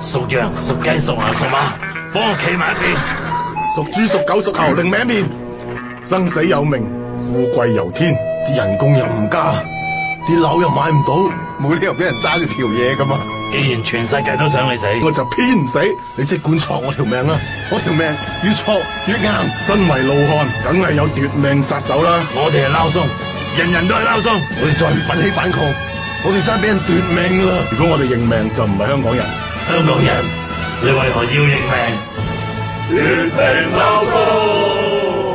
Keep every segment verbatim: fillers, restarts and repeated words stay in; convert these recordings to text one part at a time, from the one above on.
屬羊、屬雞、屬牛、屬馬，幫我企埋一邊。 屬豬、屬狗、屬猴，另命一面。生死有命，富貴由天。啲人工又唔加，啲樓又買唔到，冇理由俾人揸住條嘢噶嘛。 既然全世界都想你死， 我就偏唔死。你即管戳我條命啦，我條命越戳越硬。身為老漢，梗係有奪命殺手啦。 我哋係撈鬆，人人都係撈鬆。 我哋再唔奮起反抗，我哋真係俾人奪命啦！如果我哋認命，就唔係香港人。 香港人，你為何要認命？ 奪命撈鬆。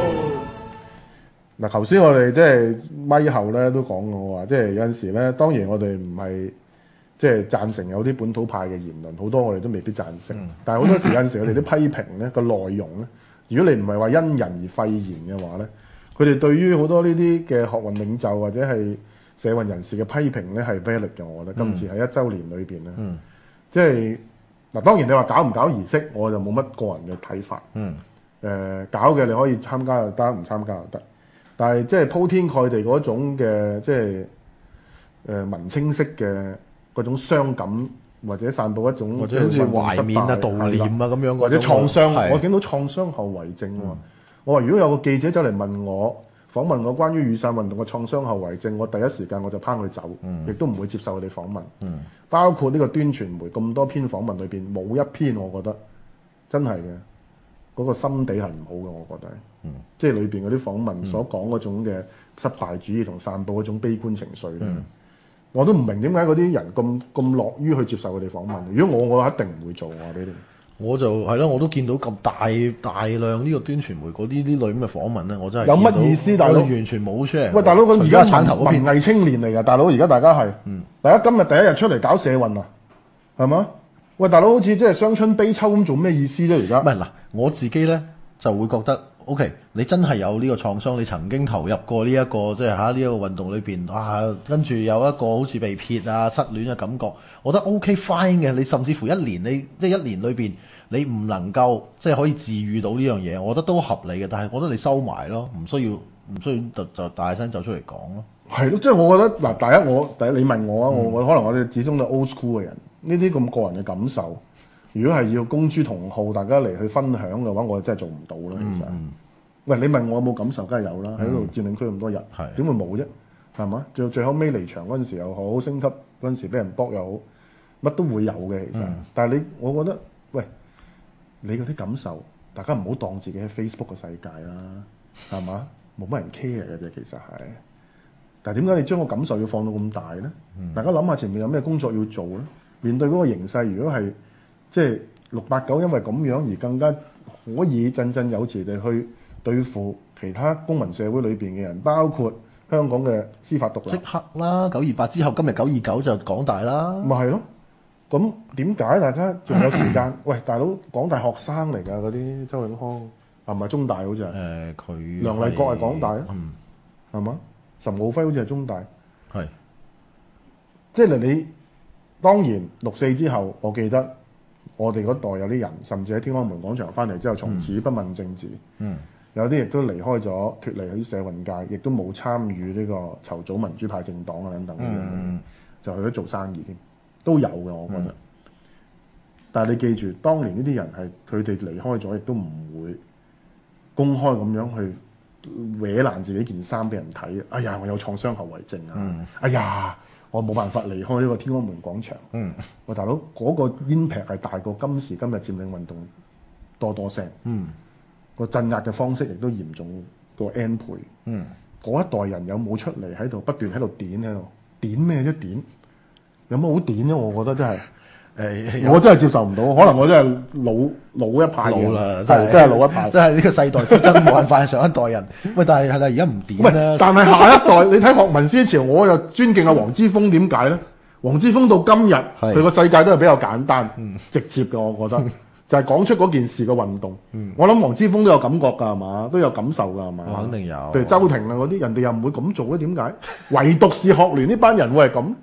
嗱，頭先我哋即係咪後咧都講過話，即係有陣時咧，當然我哋唔係即係贊成有啲本土派嘅言論，好多我哋都未必贊成。嗯、但係好多時有陣時我哋啲批評咧個內容咧，如果你唔係話因人而廢言嘅話咧，佢哋對於好多呢啲嘅學運領袖或者係社運人士嘅批評咧係 valid 嘅，我覺得今次喺一週年裏邊咧，嗯、即係嗱，當然你話搞唔搞儀式，我就冇乜個人嘅睇法。嗯，誒、呃、搞嘅你可以參加就得，唔參加就得。但係即係鋪天蓋地嗰種嘅即係誒文青式嘅嗰種傷感，或者散佈一種或者好似懷緬啊、悼念啊咁樣， 或者創傷。 的我見到創傷後遺症喎。嗯、我話如果有個記者走嚟問我訪問我關於雨傘運動嘅創傷後遺症，我第一時間我就拋佢走，亦、嗯、都唔會接受佢哋訪問。嗯、包括呢個端傳媒咁多篇訪問裏邊，冇一篇我覺得真係嘅嗰個心地係唔好嘅，我覺得。嗯、即係裏邊嗰啲訪問所講嗰種嘅失敗主義同散佈嗰種悲觀情緒咧，嗯、我都唔明點解嗰啲人咁咁樂於去接受佢哋訪問。如果我我一定唔會做，我話俾你。 我就係咯，我都見到咁大大量呢個端傳媒嗰啲啲類咁嘅訪問咧，我真係有乜意思？大佬完全冇出嚟。 喂，大佬佢而家產頭嗰片文藝青年嚟㗎，大佬而家大家係，嗯、大家今日第一日出嚟搞社運啊，係嘛？喂，大佬好似即係傷春悲秋咁，做咩意思啫？而家唔係嗱，我自己咧就會覺得。O.K. 你真係有呢個創傷，你曾經投入過呢、這、一個即係嚇呢一個運動裏邊，啊跟住有一個好似被撇啊失戀嘅感覺，我覺得 O.K. fine 嘅。你甚至乎一年你即係一年裏邊你唔能夠即係可以治癒到呢樣嘢，我覺得都合理嘅。但係我覺得你收埋咯，唔需要唔需要就就大聲走出嚟講咯。 係咯，即係我覺得嗱，第一我第一你問我啊，我我、嗯、可能我哋始終都 old school 嘅人，呢啲咁個人嘅感受。如果係要公諸同好，大家嚟去分享嘅話，我真係做唔到啦。其實，嗯、喂，你問我有冇感受，梗係有啦。喺度佔領區咁多日，點、嗯、會冇啫？係嘛？最最後尾離場嗰陣時又好，升級嗰陣時俾人搏又好，乜都會有嘅。其實，嗯、但係你，我覺得，喂，你嗰啲感受，大家唔好當自己喺 Facebook 嘅世界啦，係嘛？冇乜人 care 嘅啫，其實係。但係點解你將個感受要放到咁大咧？嗯、大家諗下前面有咩工作要做咧？面對嗰個形勢，如果係即係六八九，因為咁樣而更加可以振振有詞地去對付其他公民社會裏邊嘅人，包括香港嘅司法獨立。即刻啦！九二八之後，今日九二九就港大啦。 咪係咯？咁點解大家仲有時間？喂，大佬，港大學生嚟㗎嗰啲，周永康係咪中大好似係？誒、 呃，佢梁麗國係港大啊？ 嗯， 係嘛？岑敖暉好似係中大。 係是， 即係你當然六四之後，我記得。我哋嗰代有啲人，甚至喺天安門廣場翻嚟之後，從此不問政治。嗯，有啲亦都離開咗，脱離喺社運界，亦都冇參與呢個籌組民主派政黨啊等等嘅嘢，嗯、就去咗做生意添，都有嘅，我覺得。嗯、但係你記住，當年呢啲人係佢哋離開咗，亦都唔會公開咁樣去搲爛自己件衫俾人睇。哎呀，我有創傷後遺症啊！嗯、哎呀〜我冇辦法離開呢個天安門廣場。嗯，我大佬嗰個 impact 係大過今時今日佔領運動多多聲。嗯，個鎮壓嘅方式亦都嚴重過 N 倍。嗯，嗰一代人有冇出嚟喺度不斷喺度點喺度點咩啫？點有乜好點啫？我覺得真係。誒，我真係接受唔到，可能我真係老老一派嘅， 老啦， 真係真係老一派， 真係呢個世代之爭冇辦法上一代人。喂，但係係啦，而家唔點啦。 但係下一代，你睇學民思潮，我又尊敬阿黃之鋒，點解咧？黃之鋒到今日，佢個世界都係比較簡單、直接嘅，我覺得就係講出嗰件事嘅運動。我諗黃之鋒都有感覺㗎，係嘛？都有感受㗎，係嘛？ 肯定有。 譬如周庭啊嗰啲，人哋又唔會咁做咧，點解？唯獨是學聯呢班人會係咁。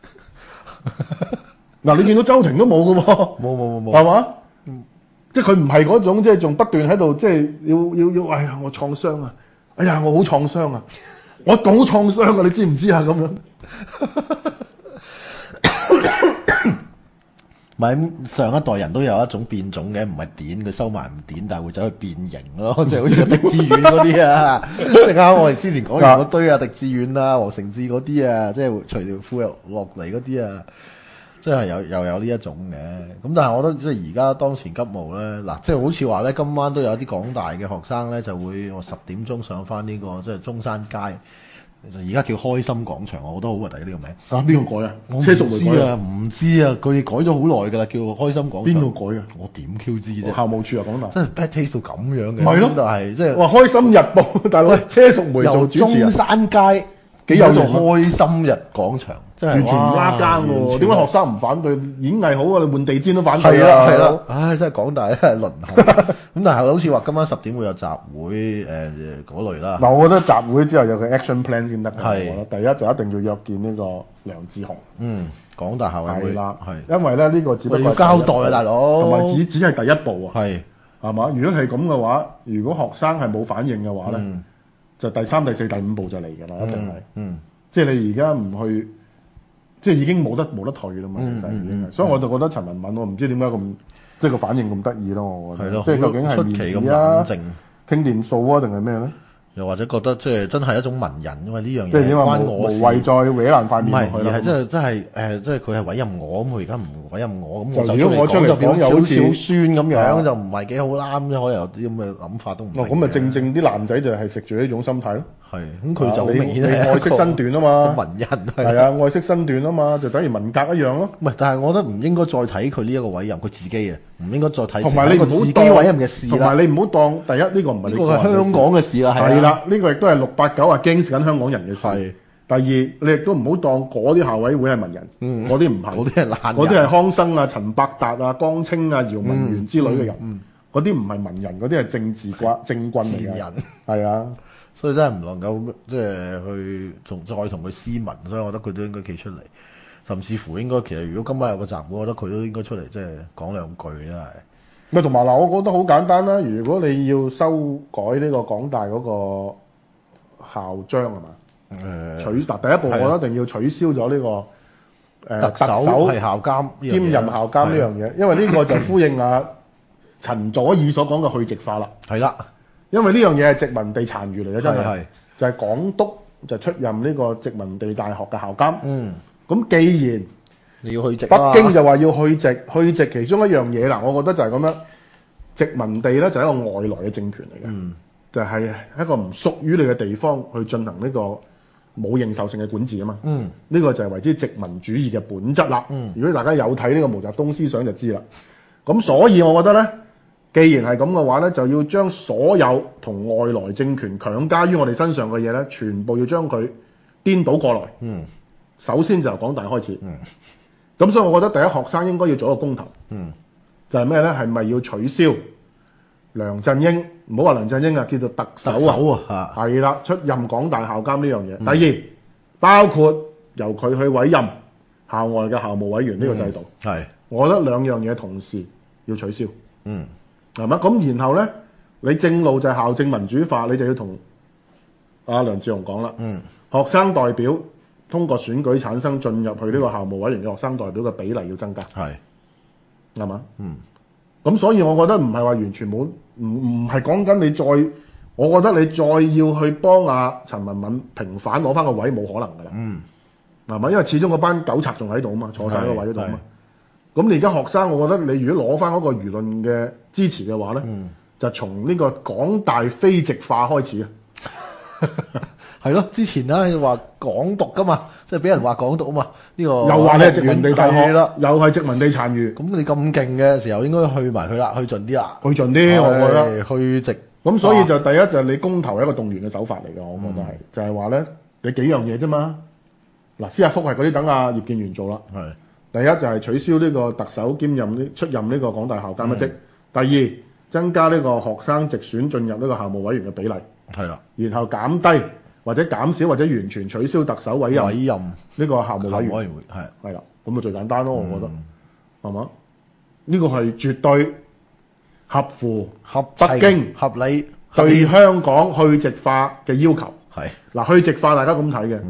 嗱，你見到周庭都冇嘅喎， 冇冇冇冇， 係嘛？嗯，即係佢唔係嗰種，即係仲不斷喺度，即係要要要，哎呀，我創傷啊！哎呀，我好創傷啊！我好創傷啊！你知唔知啊？咁樣， 唔係上一代人都有一種變種嘅，唔係點佢收埋唔點，但係會走去變形咯，即係好似狄志遠嗰啲啊，即係啱我哋之前講完嗰堆啊，狄志遠啊、黃成智嗰啲啊，即係除條褲又落嚟嗰啲啊。即係有又有呢一種嘅，咁但係我覺得即係而家當前急務咧，嗱即係好似話咧，今晚都有啲港大嘅學生咧就會我十點鐘上翻呢、呢個即係中山街，而家叫開心廣場，我覺得好核突呢個名。 啊，邊個改啊？ 我車淑梅改啊？唔知啊，佢哋改咗好耐㗎啦，叫開心廣場。 邊個改啊？ 我點 Q 知啫？ 校務處啊，港大。 真係 bad taste 到咁樣嘅。 係咯， 就係即係。 哇！開心日報大佬，車淑梅做主持人。 中山街。幾有做開心日廣場，真係完全唔拉更喎！點解學生唔反對？演藝好啊，你換地氈都反對啊！係啦，唉，真係港大真係輪候。咁但係好似話今晚十點會有集會，誒嗰類啦。 嗱，我覺得集會之後有個 action plan 先得嘅。 係， 第一就一定要約見呢個梁智鴻。 嗯，港大校委會。 係啦， 係。 因為咧呢個只不過要交代啊，大佬。 同埋只只係第一步啊。 係。 係嘛？如果係咁嘅話，如果學生係冇反應嘅話咧，就第三、第四、第五步就嚟㗎啦，一定係。嗯。即係你而家唔去，即係已經冇得冇得退啦嘛，其實已經係，所以我就覺得陳文敏我唔知點解咁，即係個反應咁得意咯，我覺得。即係究竟係面子啊，傾掂數啊，定係咩咧？ 又或者覺得即係真係一種文人，因為呢樣嘢即係點話關我事， 無謂再搲爛塊面落去啦。 唔係，而係真係真係誒，即係佢係委任我，咁佢而家唔委任我，咁我就如果我出嚟講又好似少酸咁樣，就唔係幾好啦。咁可能有啲咁嘅諗法都唔。 咁咪正正啲男仔就係食住呢種心態咯。 係，咁佢就好明顯係愛惜身段啊嘛， 文人係啊，愛惜身段啊嘛，就等於文革一樣咯。 唔係，但係我覺得唔應該再睇佢呢一個委任，佢自己啊，唔應該再睇。 同埋你唔好自己委任嘅事啦。 同埋你唔好當第一呢個唔係你個人嘅事。 香港嘅事啦， 係啦，呢個亦都係六八九啊驚緊香港人嘅事。 係。 第二，你亦都唔好當嗰啲校委會係文人，嗰啲唔係， 嗰啲係爛人， 嗰啲係康生啊、陳伯達啊、江青啊、姚文元之類嘅人，嗰啲唔係文人，嗰啲係政治軍政軍嚟嘅，係啊， 所以真係唔能夠即係去同再同佢斯文，所以我覺得佢都應該企出嚟，甚至乎應該其實如果今晚有個集會，我覺得佢都應該出嚟即係講兩句真係。 咪同埋嗱，我覺得好簡單啦，如果你要修改呢個港大嗰個校章係嘛？誒、呃、取嗱第一步，我覺得一定要取消咗呢、這個誒、呃、特首係校監兼任校監呢樣嘢，因為呢個就呼應阿陳佐洱所講嘅去殖化啦。 係啦， 因為呢樣嘢係殖民地殘餘嚟嘅，真係就係、是、港督就出任呢個殖民地大學嘅校監。嗯，咁既然你要去殖， 北京就話要去殖，去殖其中一樣嘢啦，我覺得就係咁樣，殖民地咧就係一個外來嘅政權嚟嘅，嗯、就係一個唔屬於你嘅地方去進行呢、這個。冇認受性嘅管治啊嘛，呢、嗯、個就係為之殖民主義嘅本質啦。嗯、如果大家有睇呢個毛澤東思想就知啦。咁所以我覺得咧，既然係咁嘅話咧，就要將所有同外來政權強加於我哋身上嘅嘢咧，全部要將佢顛倒過來。嗯、首先就由港大開始。咁、嗯、所以我覺得第一學生應該要做一個公投，嗯、就係咩咧？係咪要取消梁振英？唔好話梁振英啊，叫做特首啊， 首啊， 係啦，出任港大校監呢樣嘢。嗯、第二，包括由佢去委任校外嘅校務委員呢個制度。係、嗯，我覺得兩樣嘢同時要取消。嗯，係嘛？咁然後咧，你正路就係校政民主化，你就要同阿梁智鴻講啦。嗯，學生代表通過選舉產生進入去呢個校務委員嘅學生代表嘅比例要增加。係、嗯，係嘛？嗯。咁所以我覺得唔係話完全冇，唔唔係講緊你再，我覺得你再要去幫阿陳文敏平反攞翻個位冇可能噶啦，嗯，係咪？因為始終嗰班狗賊仲喺度啊嘛，坐晒喺個位嗰度啊嘛。咁你而家學生，我覺得你如果攞翻嗰個輿論嘅支持嘅話咧，嗯、就從呢個港大非殖化開始啊。 係咯，之前咧話港獨噶嘛，即係俾人話港獨啊嘛，呢、這個又話你係殖民地大學啦，又係殖民地殘餘。 咁你咁勁嘅時候，應該去埋去啦，去盡啲啦， 去盡啲，我覺得去殖。咁所以就第一就係你公投係一個動員嘅手法嚟嘅，我覺得係，嗯、就係話咧，你幾樣嘢啫嘛。嗱，司法覆核嗰啲等阿葉建源做啦。係，第一就係取消呢個特首兼任呢出任呢個港大校監一職。嗯、第二，增加呢個學生直選進入呢個校務委員嘅比例。係啦，然後減低。或者減少或者完全取消特首委任委任呢個校務委員，委員會係係啦，咁就最簡單咯，我覺得係嘛？呢、這個係絕對合乎合北京合理對香港去殖化嘅要求。 係嗱， 去殖化大家咁睇嘅，嗯、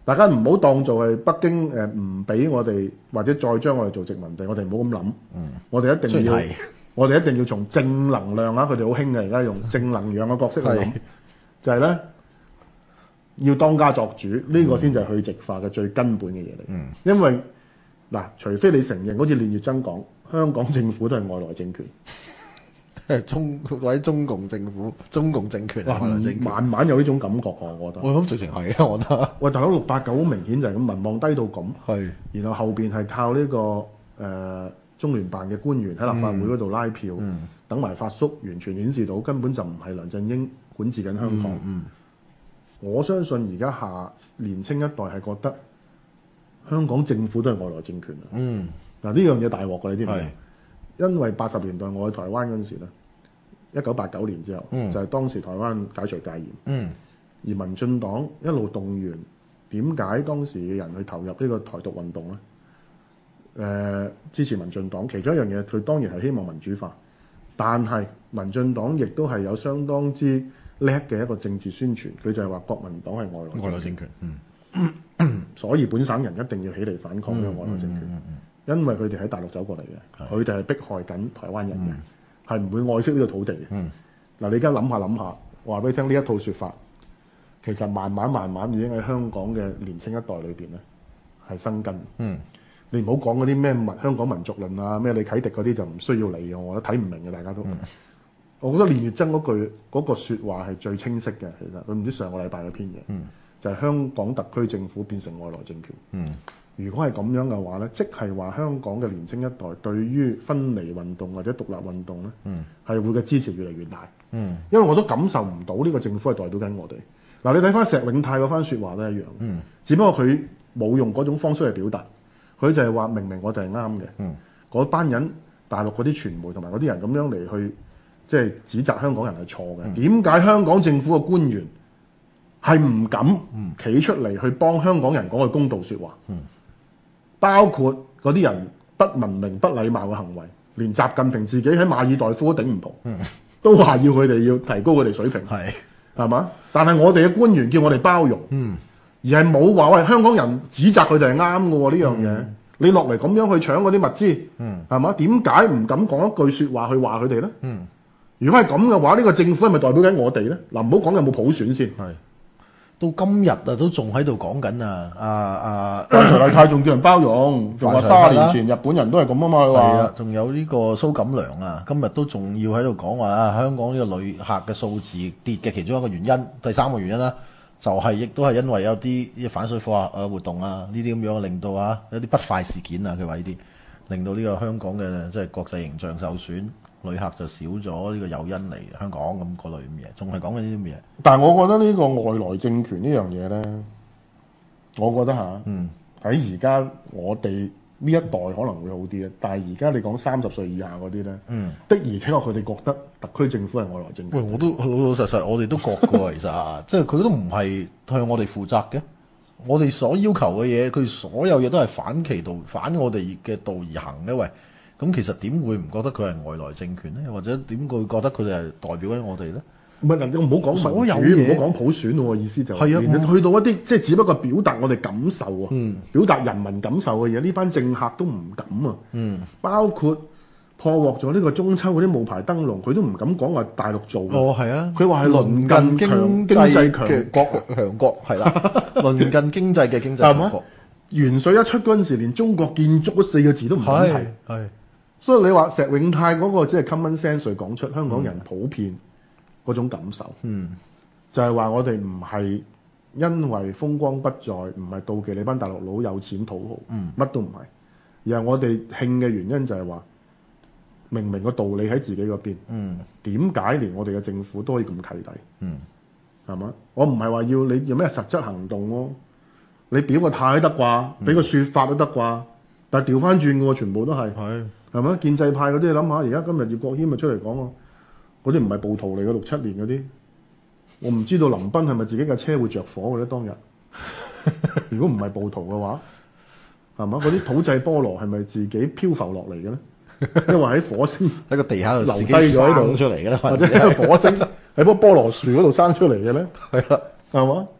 大家唔好當做係北京誒唔俾我哋，或者再將我哋做殖民地，我哋唔好咁諗。嗯，我哋一定要，我哋一定要從正能量啊！佢哋好興嘅，而家用正能量嘅角色去諗，就係咧要當家作主，呢、這個先就係去殖化嘅最根本嘅嘢嚟。嗯，因為嗱，除非你承認，好似練乙錚講，香港政府都係外來政權。 中或者中共政府、中共政權啊， 慢慢有呢種感覺啊，我覺得。 我諗直情係啊，我覺得。 喂，大佬六八九好明顯就係咁，民望低到咁。 係。 然後後邊係靠呢、這個誒、呃、中聯辦嘅官員喺立法會嗰度拉票，嗯嗯、等埋發叔，完全顯示到根本就唔係梁振英管治緊香港。嗯嗯、我相信而家下年青一代係覺得香港政府都係外來政權啊。嗯。嗱呢樣嘢大鑊㗎，你知唔知？因為八十年代我去台灣嗰陣時咧，一九八九年之後，嗯、就係當時台灣解除戒嚴，嗯、而民進黨一路動員，點解當時嘅人去投入呢個台獨運動咧？誒、呃，支持民進黨，其中一樣嘢，佢當然係希望民主化，但係民進黨亦都係有相當之叻嘅一個政治宣傳，佢就係話國民黨係外來外來政權， 嗯、所以本省人一定要起嚟反抗呢個外來政權。嗯嗯嗯嗯因為佢哋喺大陸走過嚟嘅，佢哋係迫害緊台灣人嘅，係唔、嗯、會愛惜呢個土地嘅。嗱、嗯，你而家諗下諗下，話俾你聽呢一套説法，其實慢慢慢慢已經喺香港嘅年青一代裏邊咧係生根。嗯，你唔好講嗰啲咩民香港民族論啊，咩李啟迪嗰啲就唔需要理嘅，我覺得睇唔明嘅，大家都。嗯、我覺得練乙錚嗰句嗰、嗰個説話係最清晰嘅，其實佢唔知上個禮拜嗰篇嘢，嗯、就係香港特區政府變成外來政權。嗯。如果係咁樣嘅話咧，即係話香港嘅年青一代對於分離運動或者獨立運動咧，係、嗯、會嘅支持越嚟越大。嗯，因為我都感受唔到呢個政府係代表緊我哋。嗱、啊，你睇翻石永泰嗰番説話都一樣。嗯，只不過佢冇用嗰種方式去表達，佢就係話明明我哋係啱嘅。嗯，嗰班人大陸嗰啲傳媒同埋嗰啲人咁樣嚟去即係指責香港人係錯嘅。點解、嗯、香港政府嘅官員係唔敢企出嚟去幫香港人講句公道説話？嗯。包括嗰啲人不文明、不禮貌嘅行為，連習近平自己喺馬爾代夫都頂唔同，嗯、都話要佢哋要提高佢哋水平，係係嘛？但係我哋嘅官員叫我哋包容，嗯、而係冇話喂香港人指責佢哋係啱嘅喎呢樣嘢。嗯、你落嚟咁樣去搶嗰啲物資，係嘛、嗯？點解唔敢講一句説話去話佢哋咧？嗯、如果係咁嘅話，呢、呢個政府係咪代表緊我哋咧？嗱，唔好講有冇普選先。係。 到今日啊，都仲喺度講緊啊！啊啊， 徐麗泰仲叫人包容，仲話卅年前日本人都係咁啊嘛，佢話。係啊， 仲有呢個蘇錦良啊，今日都仲要喺度講話啊，香港呢個旅客嘅數字跌嘅其中一個原因，第三個原因啦、啊，就係、是、亦都係因為有啲反水貨啊活動啊，呢啲咁樣令到啊有啲不快事件啊，佢話呢啲令到呢個香港嘅即係國際形象受損。旅客就少咗呢個誘因嚟香港咁嗰類咁嘢，仲係講緊呢啲咁嘢。 但係我覺得呢個外來政權呢樣嘢咧，我覺得嚇，喺而家我哋呢一代可能會好啲咧。但係而家你講三十歲以下嗰啲咧，嗯、的而且確佢哋覺得特區政府係外來政權。 喂，我都老老實實，我哋都覺過其實啊，即係佢都唔係向我哋負責嘅。我哋所要求嘅嘢，佢所有嘢都係反其道、反我哋嘅道而行嘅。喂！咁其實點會唔覺得佢係外來政權咧？或者點會覺得佢哋係代表緊我哋咧？ 唔係，我唔好講民主，唔好講普選喎。意思就係、是，連去到一啲即係只不過表達我哋感受啊，嗯、表達人民感受嘅嘢，呢班政客都唔敢啊。嗯、包括破獲咗呢個中秋嗰啲冒牌燈籠，佢都唔敢講話大陸做。 哦，係啊， 佢話係鄰近經濟強國強國係啦，鄰近經濟嘅經濟強國。 元帥一出嗰陣時，連中國建築嗰四個字都唔敢提。係。所以你話石永泰嗰個即係 common sense 講出香港人普遍嗰種感受，嗯、就係話我哋唔係因為風光不再，唔係妒忌你班大陸佬有錢土豪，乜、嗯、都唔係，而係我哋興嘅原因就係話，明明個道理喺自己嗰邊，點解、嗯、連我哋嘅政府都可以咁契弟？係嘛、嗯？我唔係話要你有咩實質行動咯、啊，你表個態得啩，俾個説法都得啩，但係調翻轉嘅喎，全部都係。係咪建制派嗰啲？你諗下，而家今日葉國謙咪出嚟講喎，嗰啲唔係暴徒嚟嘅，六七年嗰啲，我唔知道林彬係咪自己架車會着火嘅咧？當日，如果唔係暴徒嘅話，係嘛？嗰啲土製菠蘿係咪自己漂浮落嚟嘅咧？因為喺火星喺個地下度留低咗喺度出嚟嘅咧， 或者喺個火星喺棵菠蘿樹嗰度生出嚟嘅咧？ 係啦， 係嘛？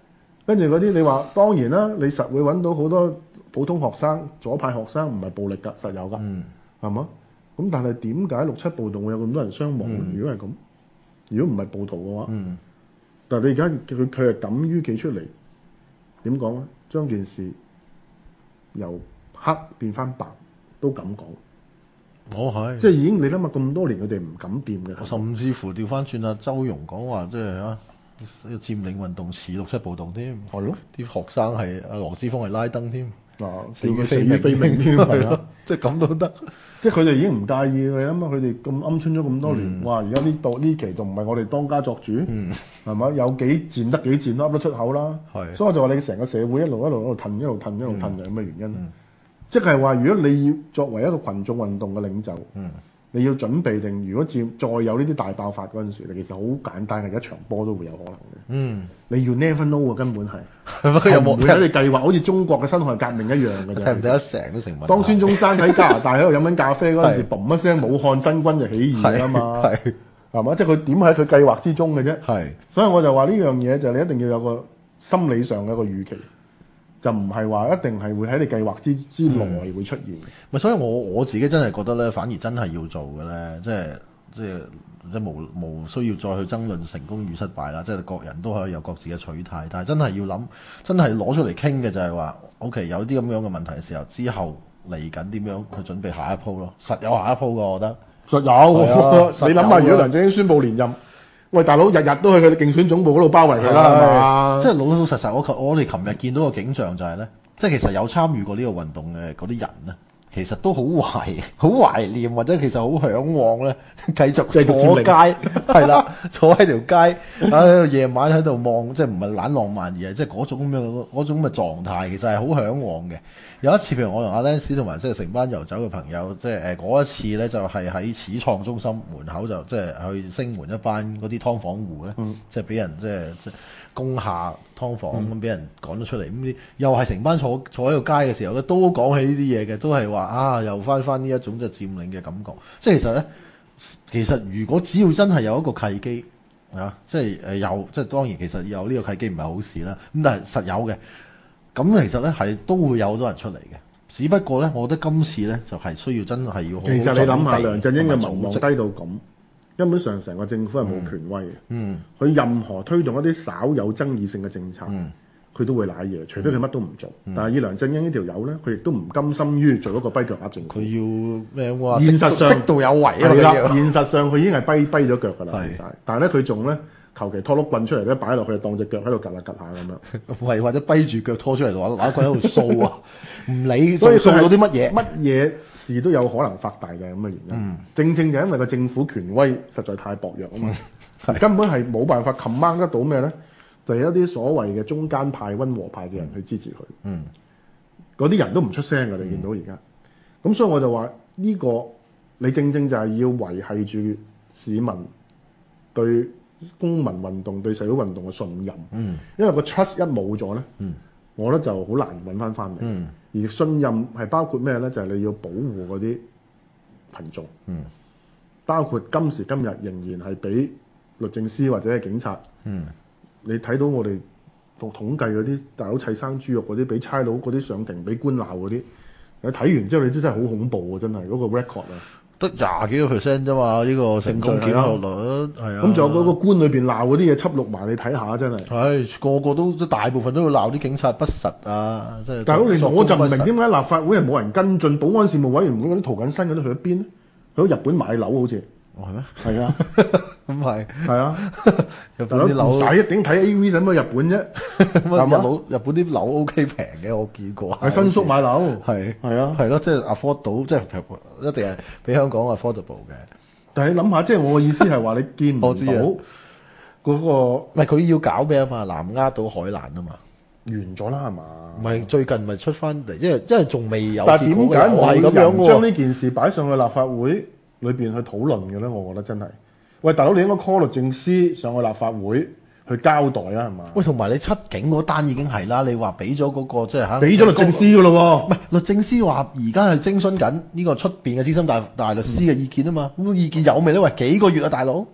跟住嗰啲你話當然啦，你實會揾到好多普通學生、左派學生唔係暴力㗎，實有㗎，係嘛、嗯？咁但係點解六七暴動會有咁多人傷亡？嗯、如果係咁，如果唔係暴徒嘅話，嗯、但係你而家佢佢係敢於企出嚟，點講咧？將件事由黑變翻白都敢講。 我係即係已經你諗下咁多年佢哋唔敢掂嘅， 甚至乎調翻轉啊，周融講話即係啊，佔領運動似六七暴動添，係咯，啲學生係阿羅斯峰係拉登添， 嗱死於死於非命添，係啊， 即係咁都得， 即係佢哋已經唔介意嘅，因為佢哋咁鵪鶉咗咁多年，哇！而家呢度呢期仲唔係我哋當家作主，係咪？有幾賤得幾賤噏得出口啦，係，所以我就話你成個社會一路一路一路褪一路褪一路褪就係咁嘅原因。即係話，如果你要作為一個群眾運動嘅領袖，嗯、你要準備定，如果再再有呢啲大爆發嗰陣時，你其實好簡單嘅，一場波都會有可能嘅。嗯，你要 never know 啊，根本係係唔會喺你計劃，好似中國嘅辛亥革命一樣嘅啫。睇唔睇得成都成問題。當孫中山喺加拿大喺度飲緊咖啡嗰陣時，嘣一聲，武漢新軍就起義啦嘛，係係嘛？即係佢點喺佢計劃之中嘅啫。係，所以我就話呢樣嘢就你一定要有個心理上嘅一個預期。就唔係話一定係會喺你計劃之之內會出現。咪、 嗯、所以我我自己真係覺得咧，反而真係要做嘅咧，即係即係即係無無需要再去爭論成功與失敗啦。即係各人都可以有各自嘅取態，但係真係要諗，真係攞出嚟傾嘅就係話，OK 有啲咁樣嘅問題嘅時候，之後嚟緊點樣去準備下一鋪咯？實有下一鋪㗎，我覺得實有。啊、你諗下，如果梁振英宣布連任。喂，大佬日日都去佢哋競選總部嗰度包圍佢啦，係嘛？ 即係老老實實，我我哋琴日見到個景象就係咧，即係其實有參與過呢個運動嘅嗰啲人咧，其實都好懷好懷念或者其實好嚮往咧，繼續坐街係啦，坐喺條街喺夜晚喺度望，即係唔係懶浪漫而係即係嗰種咁樣嗰種咁嘅狀態，其實係好嚮往嘅。有一次，譬如我同阿 Lance 同埋即係成班遊走嘅朋友，即係誒嗰一次咧，就係喺始創中心門口就即係去聲援一班嗰啲劏房戶咧，嗯、即係俾人即係即係攻下劏房咁，俾、嗯、人趕咗出嚟咁啲，又係成班坐坐喺個街嘅時候咧，都講起呢啲嘢嘅，都係話啊，又翻翻呢一種即係佔領嘅感覺。即係其實咧，其實如果只要真係有一個契機啊，即係誒有，即係當然其實有呢個契機唔係好事啦。咁但係實有嘅。咁其實咧係都會有好多人出嚟嘅，只不過咧，我覺得今次咧就係、是、需要真係要好好準備。其實你諗下，梁振英嘅民望低到咁，根本上成個政府係冇權威嘅。嗯，佢、嗯、任何推動一啲稍有爭議性嘅政策，佢、嗯、都會賴嘢，除非佢乜都唔做。嗯、但係以梁振英呢條友咧，佢亦都唔甘心於做一個跛腳鴨政府。佢要咩話？現實上適度有為啊！係啦，現實上佢已經係跛跛咗腳㗎啦。係，但係咧佢仲咧。求其拖碌棍出嚟咧，擺落去當隻腳喺度趌下趌下咁樣，係或者跛住腳拖出嚟攞攞棍喺度掃啊，唔理，所以掃到啲乜嘢，乜嘢事都有可能發大嘅咁嘅原因。嗯、正正就因為個政府權威實在太薄弱啊嘛，嗯、根本係冇辦法 command 得到咩咧？就係、是、一啲所謂嘅中間派、溫和派嘅人去支持佢。嗯，嗰啲人都唔出聲㗎，你見到而家。咁、嗯、所以我就話呢、這個你正正就係要維係住市民對公民運動對社會運動嘅信任，嗯、因為個 trust 一冇咗咧，嗯、我覺得就好難揾翻翻嚟。嗯、而信任係包括咩咧？就係、是、你要保護嗰啲群眾，嗯、包括今時今日仍然係俾律政司或者係警察。嗯、你睇到我哋同統計嗰啲大佬砌生豬肉嗰啲，俾差佬嗰啲上庭俾官鬧嗰啲，你睇完之後你真係好恐怖啊！真係嗰、那個 record 啊！得廿幾個 percent 啫嘛，呢個成功檢獲率係啊。咁仲有嗰個官裏邊鬧嗰啲嘢輯錄埋，你睇下真係。係個個都即大部分都會鬧啲警察不實啊！即係。大佬，你我就唔明點解立法會係冇人跟進，保安事務委員會嗰啲涂謹申嗰啲去咗邊咧？去咗日本買樓好似。哦係咩？係啊。咁係。係啊。日本啲樓唔使一定睇 A V 使乜去日本啫？係嘛？日本啲樓 OK 平嘅，我見過。喺新宿買樓。係。係啊。係咯，即係 afford 到，即係一定係比香港 affordable 嘅。但係你諗下，即係我嘅意思係話，你見唔到嗰個？唔係佢要搞咩啊嘛？南丫島海難啊嘛。完咗啦係嘛？唔係最近咪出翻嚟，因為因為仲未有。但係點解冇人將呢件事擺上去立法會裏邊去討論嘅咧？我覺得真係。喂，大佬，你應該 call 律政司上去立法會去交代啊，係嘛？喂，同埋你七警嗰單已經係啦，你話俾咗嗰個即係嚇，俾咗律政司嘅咯喎。唔係律政司話而家係徵詢緊呢個出邊嘅資深大大律師嘅意見啊嘛。咁、嗯、意見有未咧？喂，幾個月啊，大佬，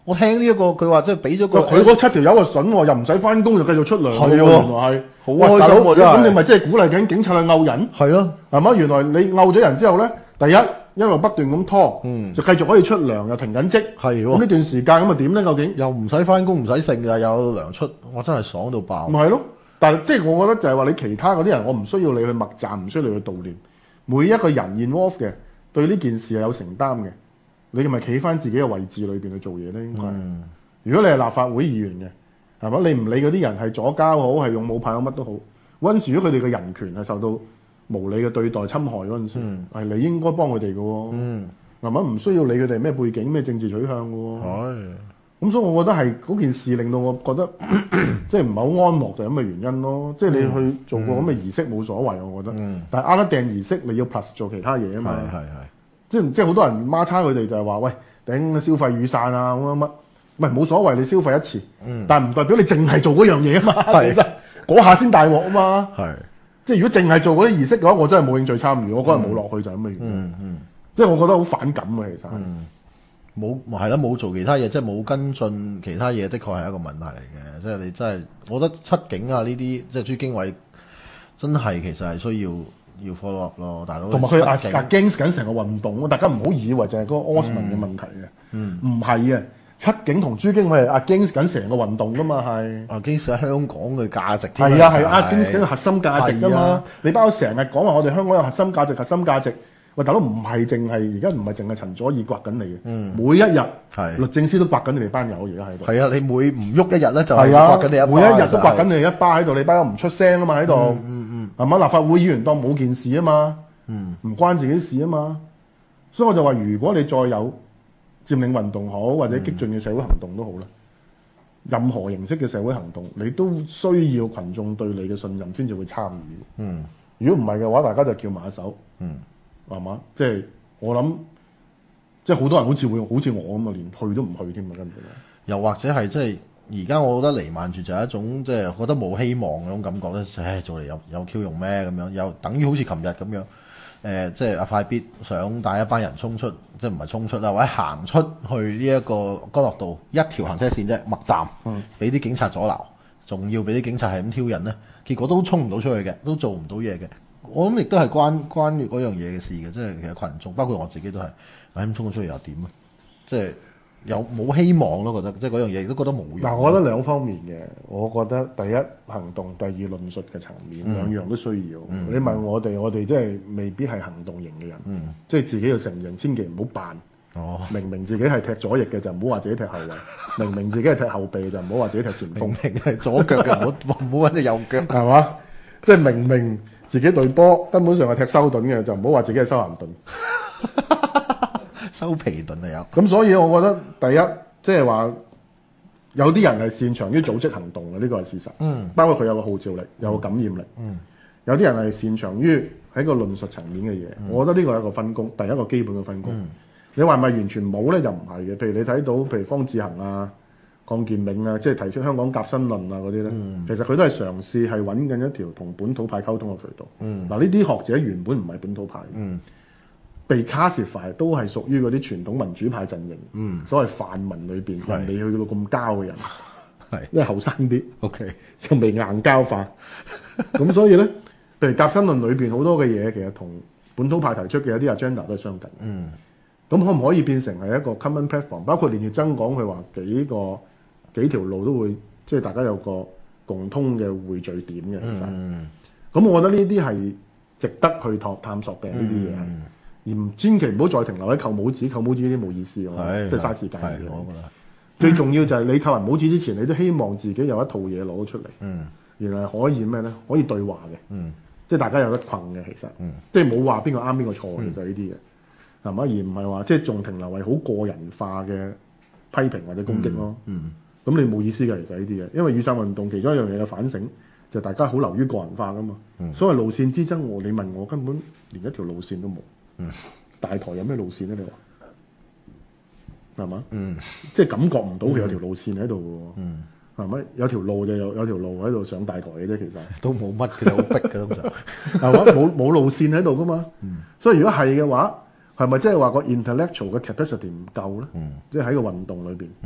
我聽呢、這、一個佢話即係俾咗個佢嗰七條友個筍喎，又唔使翻工就繼續出糧喎， 係喎原來係好喂開心喎真係咁你咪即係鼓勵緊警察去毆人係咯， 係嘛？原來你毆咗人之後咧，第一一路不斷咁拖， 嗯就繼續可以出糧，又停緊職， 係喎咁呢段時間咁啊點咧？究竟又唔使翻工唔使剩㗎，有糧出，我真係爽到爆。 咪係咯？但係即係我覺得就係話你其他嗰啲人，我唔需要你去默讚，唔需要你去悼念。每一個人 involve 嘅對呢件事係有承擔嘅，你咪企翻自己嘅位置裏邊去做嘢咧。應該係。 嗯如果你係立法會議員嘅，係嘛？你唔理嗰啲人係左膠好，係用武派好乜都好。嗰陣時，如果佢哋嘅人權係受到無理嘅對待侵害嗰陣時，係、嗯、你應該幫佢哋嘅喎。 嗯， 係嘛？唔需要理佢哋咩背景、咩政治取向嘅喎。 係。 咁所以，我覺得係嗰件事令到我覺得即係唔係好安樂，就係咁嘅原因咯。即係你去做過咁嘅儀式冇所謂，我覺得。 嗯、 但係啱得訂儀式，你要 plus 做其他嘢啊嘛。 係係係。 即係即係好多人孖叉佢哋就係話：喂，頂消費雨傘啊，乜乜乜。唔係冇所謂，你消費一次，嗯、但係唔代表你淨係做嗰樣嘢啊嘛。其實嗰下先大鑊啊嘛。係，即係如果淨係做嗰啲儀式嘅話，我真係冇興趣參與。我嗰日冇落去就係咁嘅原因。嗯嗯、即係我覺得好反感啊，其實。冇係啦，冇做其他嘢，即係冇跟進其他嘢，的確係一個問題嚟嘅。即係你真係，我覺得七警啊呢啲，即係朱經緯真係其實係需要要 follow up 咯，大佬。同埋佢 against 緊成個運動，大家唔好以為就係嗰個 Osman 嘅問題嘅。嗯，唔係嘅。七警同朱經緯係 against 緊成個運動噶嘛，係 against 喺香港嘅價值。係啊，係 against 緊個核心價值噶嘛。啊、你包括成日講話我哋香港有核心價值，核心價值。喂，大佬唔係淨係而家唔係淨係陳佐洱刮緊你嘅，嗯、每一日律政司都刮緊你哋班友而家喺度。係啊，你每唔喐一日咧就係刮緊你一巴，每一日都刮緊你一巴喺度，你班友唔出聲啊嘛喺度。嗯嗯，係嘛？立法會議員當冇件事啊嘛，嗯，唔關自己事啊嘛。所以我就話，如果你再有佔領運動好，或者激進嘅社會行動都好啦，嗯、任何形式嘅社會行動，你都需要群眾對你嘅信任先至會參與。嗯，如果唔係嘅話，大家就叫馬手。嗯。係嘛？即係我諗，即係好多人好似會好似我咁啊，連去都唔去添啊，根本。又或者係即係而家，我覺得瀰漫住就係一種即係覺得冇希望嗰種感覺咧。唉，做嚟有有 Q 用咩咁樣？又等於好似琴日咁樣。誒、呃，即係阿快必想帶一班人衝出，即係唔係衝出啦，或者行出去呢一個干諾道一條行車線啫，默站，俾啲、嗯、警察阻撓，仲要俾啲警察係咁挑人咧，結果都衝唔到出去嘅，都做唔到嘢嘅。我諗亦都係關關於嗰樣嘢嘅事嘅，即係其實群眾，包括我自己都係，唉咁衝咗出嚟又點啊？即係有冇希望咯？覺得即係嗰樣嘢亦都覺得冇用。嗱，我覺得兩方面嘅，我覺得第一行動，第二論述嘅層面，嗯、兩樣都需要。嗯、你問我哋，我哋即係未必係行動型嘅人，嗯、即係自己要承認，千祈唔好扮。哦，明明自己係踢左翼嘅就唔好話自己踢後衞，明明自己係踢後備就唔好話自己踢前鋒。明明係左腳嘅唔好唔好揾隻右腳，係嘛？即係明明。自己隊波根本上係踢修頓嘅，就唔好話自己係修咸頓，收皮頓啊有。咁所以我覺得第一，即係話有啲人係擅長於組織行動嘅，呢個係事實。嗯，包括佢有個號召力，有個感染力。嗯，有啲人係擅長於喺個論述層面嘅嘢。嗯、我覺得呢個係一個分工，第一個基本嘅分工。嗯、你話係咪完全冇咧？就唔係嘅。譬如你睇到，譬如方志恒啊。鄺健銘啊，即係提出香港革新論啊嗰啲咧，嗯、其實佢都係嘗試係揾緊一條同本土派溝通嘅渠道。嗱，呢啲學者原本唔係本土派，嗯、被 classify 都係屬於嗰啲傳統民主派陣營，嗯、所謂泛民裏邊人未去到咁膠嘅人，係因為後生啲，OK 就未硬膠化。咁所以咧，譬如革新論裏邊好多嘅嘢，其實同本土派提出嘅一啲 agenda 都係相近。嗯，咁可唔可以變成係一個 common platform？ 包括連葉增講佢話幾個。幾條路都會，即係大家有個共通嘅匯聚點嘅，其實。咁、嗯、我覺得呢啲係值得去探探索嘅呢啲嘢，嗯、而唔千祈唔好再停留喺扣帽子、扣帽子呢啲冇意思嘅，即係嘥時間嘅。我覺得最重要就係你扣人帽子之前，你都希望自己有一套嘢攞出嚟，嗯、原來可以咩咧？可以對話嘅，嗯、即係大家有得困嘅，其實，嗯、即係冇話邊個啱邊個錯嘅，就係呢啲嘅，係嘛？而唔係話即係仲停留喺好個人化嘅批評或者攻擊咯。嗯嗯咁你冇意思嘅，其實呢啲嘅，因為雨傘運動其中一樣嘢嘅反省，就係、大家好流於個人化噶嘛。嗯、所謂路線之爭，我你問我根本連一條路線都冇。嗯、大台有咩路線咧？你話係嘛？嗯、即係感覺唔到佢有條路線喺度嘅喎。係咪、嗯、有條路就有有條路喺度上大台嘅啫？其實都冇乜嘅，好逼嘅通常係嘛？冇冇路線喺度噶嘛？嗯、所以如果係嘅話，係咪即係話個 intellectual 嘅 capacity 唔夠咧？嗯、即係喺個運動裏邊。嗯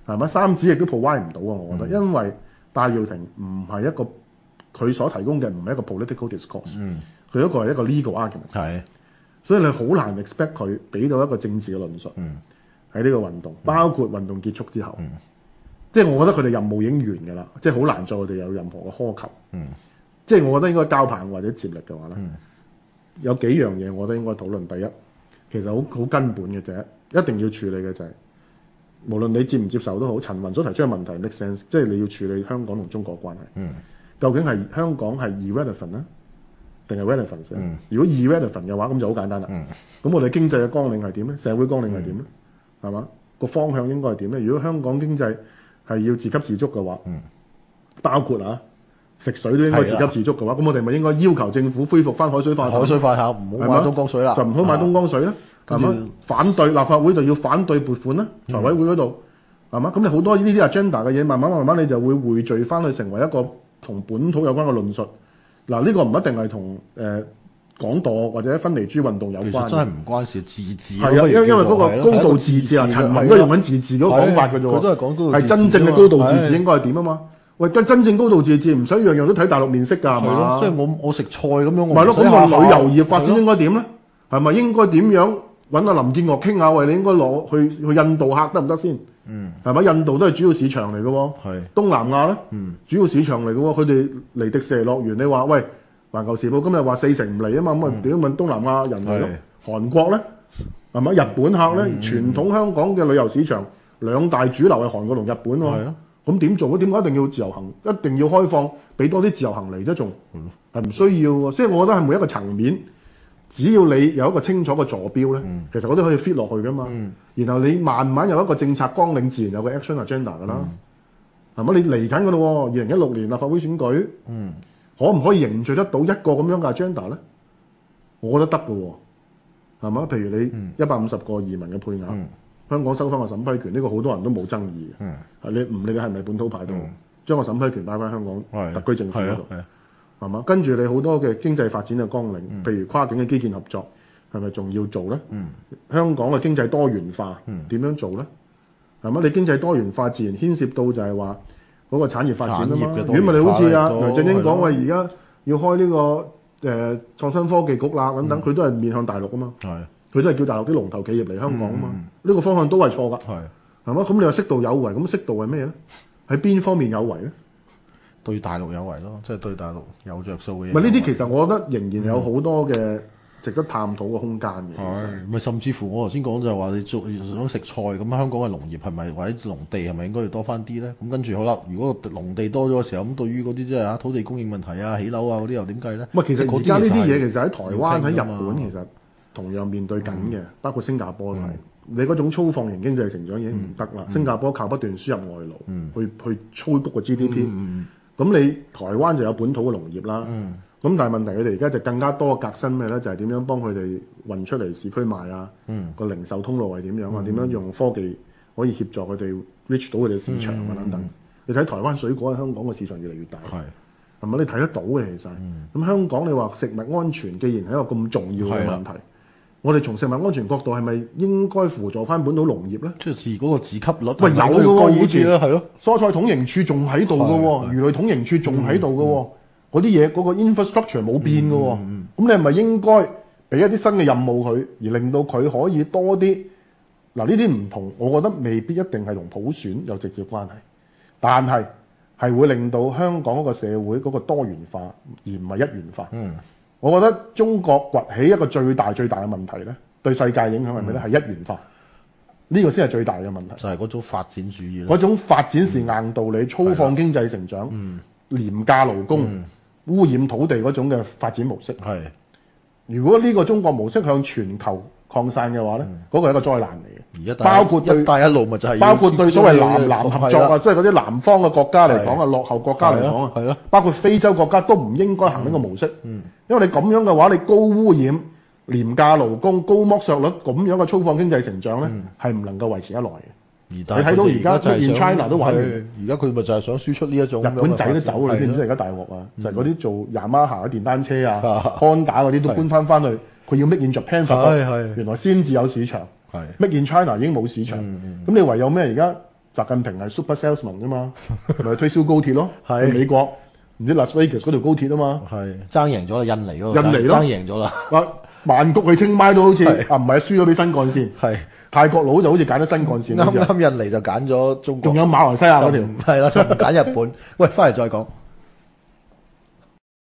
係咪？三子亦都 provide 唔到啊，我覺得，嗯、因為戴耀廷唔係一個佢所提供嘅唔係一個 political discourse，佢、嗯、一個係一個 legal argument， 係， 所以你好難 expect 佢俾到一個政治嘅論述喺呢、嗯、個運動，包括運動結束之後，嗯、即係我覺得佢哋任務已經完㗎啦，即係好難再我哋有任何嘅苛求，嗯、即係我覺得應該交棒或者接力嘅話咧，嗯、有幾樣嘢我覺得應該討論。第一，其實好好根本嘅就係一定要處理嘅就係、是。無論你接唔接受都好，陳雲所提出嘅問題 make sense， 即係你要處理香港同中國關係。嗯，究竟係香港係 irrelevant 咧，定係 relevant 咧？嗯，如果 irrelevant 嘅話，咁就好簡單啦。嗯，咁我哋經濟嘅綱領係點咧？社會綱領係點咧？係嘛、嗯？個方向應該係點咧？如果香港經濟係要自給自足嘅話，嗯，包括啊食水都應該自給自足嘅話，咁的我哋咪應該要求政府恢復翻海水化淡？海水化淡唔好買東江水啦，就唔好買東江水啦。係嘛？反對立法會就要反對撥款啦，財委會嗰度係嘛？咁你好多呢啲 agenda 嘅嘢，慢慢慢慢你就會匯聚翻去成為一個同本土有關嘅論述。嗱，呢個唔一定係同誒港獨或者分離豬運動有關。其實真係唔關事，自治係啊，因因為嗰個高度自治啊，陳雲都用緊自治嗰個講法嘅啫喎。 佢都係講高度自治。 係真正嘅高度自治應該係點啊嘛？喂，真真正高度自治唔使樣樣都睇大陸面色㗎，係嘛？ 即係我我食菜咁樣，我係咯。咁個旅遊業發展應該點咧？係咪應該點樣？揾阿林建岳傾下，喂，你應該攞去去印度客得唔得先？嗯，係咪？印度都係主要市場嚟嘅喎。係是。東南亞咧，嗯，主要市場嚟嘅喎。佢哋嚟迪士尼樂園，你話喂，環球時報今日話四成唔嚟啊嘛，咁啊點問東南亞人嚟咯？是韓國咧，係咪？日本客咧，嗯、傳統香港嘅旅遊市場兩大主流係韓國同日本喎。係啊。咁點做咧？點解一定要自由行？一定要開放，俾多啲自由行嚟啫？仲係唔需要喎？即係我覺得係每一個層面。只要你有一個清楚嘅坐標咧，嗯、其實我都可以 fit 落去噶嘛。嗯、然後你慢慢有一個政策綱領，自然有個 action agenda 噶啦。係咪、嗯？你嚟緊噶咯喎，二零一六年立法會選舉，嗯、可唔可以凝聚得到一個咁樣嘅 agenda 咧？我覺得得嘅喎，係嘛？譬如你一百五十個移民嘅配額，嗯、香港收翻個審批權，呢、呢個好多人都冇爭議嘅。嗯、你唔理你係咪本土派都好，將個審批權擺翻香港、嗯、特區政府嗰度。係嘛？跟住你好多嘅經濟發展嘅綱領，嗯、譬如跨境嘅基建合作，係咪仲要做咧？嗯、香港嘅經濟多元化點、嗯、樣做咧？係嘛？你經濟多元化自然牽涉到就係話嗰個產業發展啊嘛。如果唔係你好似阿梁振英講話，而家要開呢、呢個誒、呃、創新科技局啦等等，佢、嗯、都係面向大陸啊嘛。係的，佢都係叫大陸啲龍頭企業嚟香港啊嘛。呢、嗯、個方向都係錯㗎。係的，係嘛？咁你話適度有為，咁適度係咩咧？喺邊方面有為咧？ 對大陸有為咯，即係對大陸有着數嘅嘢。 唔係呢啲，其實我覺得仍然有好多嘅值得探討嘅空間嘅。係、嗯， 咪甚至乎我頭先講就係話你做想食菜咁，香港嘅農業係咪或者農地係咪應該要多翻啲咧？咁跟住好啦，如果農地多咗嘅時候，咁對於嗰啲即係啊土地供應問題啊、起樓啊嗰啲又點計咧？ 唔係，其實而家呢啲嘢其實喺台灣、喺日本其實同樣面對緊嘅，嗯、包括新加坡都係。嗯、你嗰種粗放型經濟成長已經唔得啦。嗯、新加坡靠不斷輸入外勞，嗯、去去催谷個 G D P。嗯咁你台灣就有本土嘅農業啦，咁、嗯、但係問題佢哋而家就更加多革新咩咧？就係、是、點樣幫佢哋運出嚟市區賣啊？個、嗯、零售通路係點樣啊？點、嗯、樣用科技可以協助佢哋 reach 到佢哋市場啊？等等。嗯、你睇台灣水果喺香港嘅市場越嚟越大，係咪是？你睇得到嘅其實。咁、嗯、香港你話食物安全，既然係一個咁重要嘅問題。我哋從食物安全角度係咪應該輔助翻本土農業咧？即係嗰個自給率，喂有嘅喎，以前係咯，蔬菜統營處仲喺度嘅喎，魚類統營處仲喺度嘅喎，嗰啲嘢嗰個 infrastructure 冇變嘅喎，咁、嗯嗯、你係咪應該俾一啲新嘅任務佢，而令到佢可以多啲？嗱，呢啲唔同，我覺得未必一定係同普選有直接關係，但係係會令到香港嗰個社會嗰個多元化，而唔係一元化。嗯。我覺得中國崛起一個最大最大嘅問題咧，對世界影響係咩咧？係、嗯、一元化，呢、這個先係最大嘅問題。就係嗰種發展主義，嗰種發展是硬道理，嗯、粗放經濟成長，嗯、廉價勞工、嗯、污染土地嗰種嘅發展模式。係、嗯，如果呢個中國模式向全球擴散嘅話咧，嗰、嗯、個係一個災難嚟嘅。而家包括對一帶一路咪就係包括對所謂南南合作啊，即係嗰啲南方嘅國家嚟講啊，落後國家嚟講啊，係咯，包括非洲國家都唔應該行呢個模式。嗯，嗯因為你咁樣嘅話，你高污染、廉價勞工、高剝削率咁樣嘅粗放經濟成長咧，係唔、嗯、能夠維持得耐嘅。而你睇到而家出現 China 都玩完，而家佢咪就係想輸出呢一種。日本仔都走啦，你知唔知而家大鑊啊？嗯、就係嗰啲做 Yamaha 嘅電單車啊、Honda 嗰啲都搬翻翻去，佢要 make in Japan 發覺，原來先至有市場。係 make in China 已經冇市場，咁、嗯嗯、你唯有咩？而家習近平係 super salesman 啫嘛，咪推銷高鐵咯， 係去美國唔知 Las Vegas 嗰條高鐵啊嘛， 係爭贏咗啦，印尼嗰個印尼咯爭贏咗啦， 話曼谷去清邁都好似係啊，唔係輸咗俾新幹線， 係泰國佬就好似揀咗新幹線，好似係啱啱印尼就揀咗中國， 仲有馬來西亞嗰條就。唔係啦，就唔揀日本。喂，翻嚟再講。